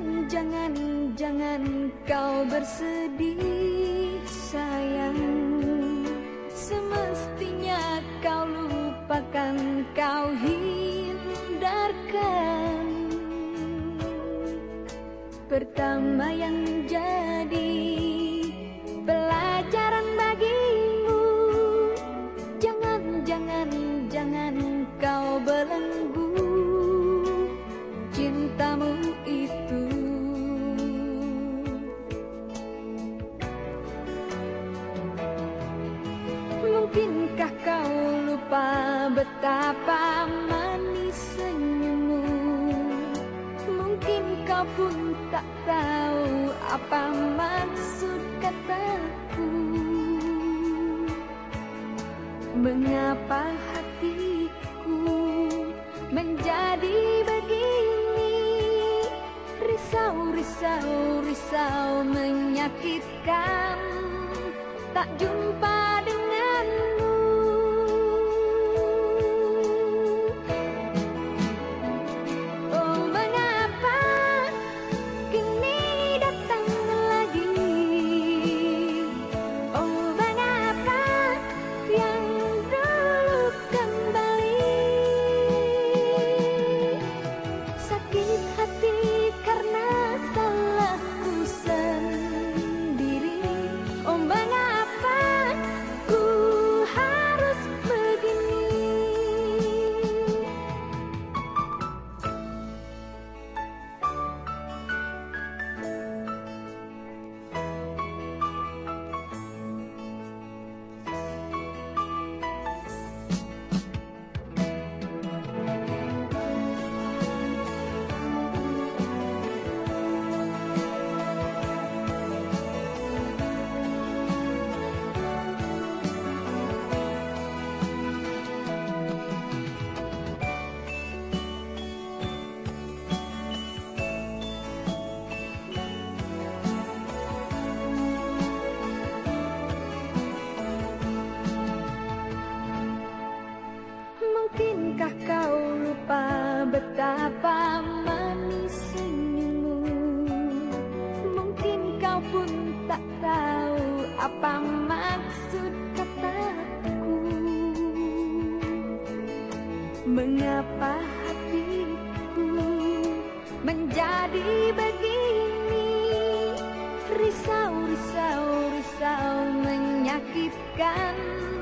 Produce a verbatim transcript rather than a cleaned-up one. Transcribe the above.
Jangan, jangan, jangan kau bersedih sayang. Semestinya kau lupakan, kau hindarkan. Pertama yang jadi pelajaran bagimu, jangan, jangan, jangan kau belenggu cintamu itu. Mungkinkah kau lupa betapa manis senyummu? Mungkin kau pun tak tahu apa maksud kataku. Mengapa hatiku menjadi begini? Risau, risau, risau menyakitkan, tak jumpa denganmu. Oh, mengapa kini datang lagi? Oh, mengapa yang dulu kembali? Sakit hati karena salahku sendiri. Oh, mengapa ku harus begini? Mungkinkah kau lupa betapa manis senyummu? Mungkin kau pun tak tahu apa maksud kataku. Mengapa hatiku menjadi begini? Risau, risau, risau menyakitkan,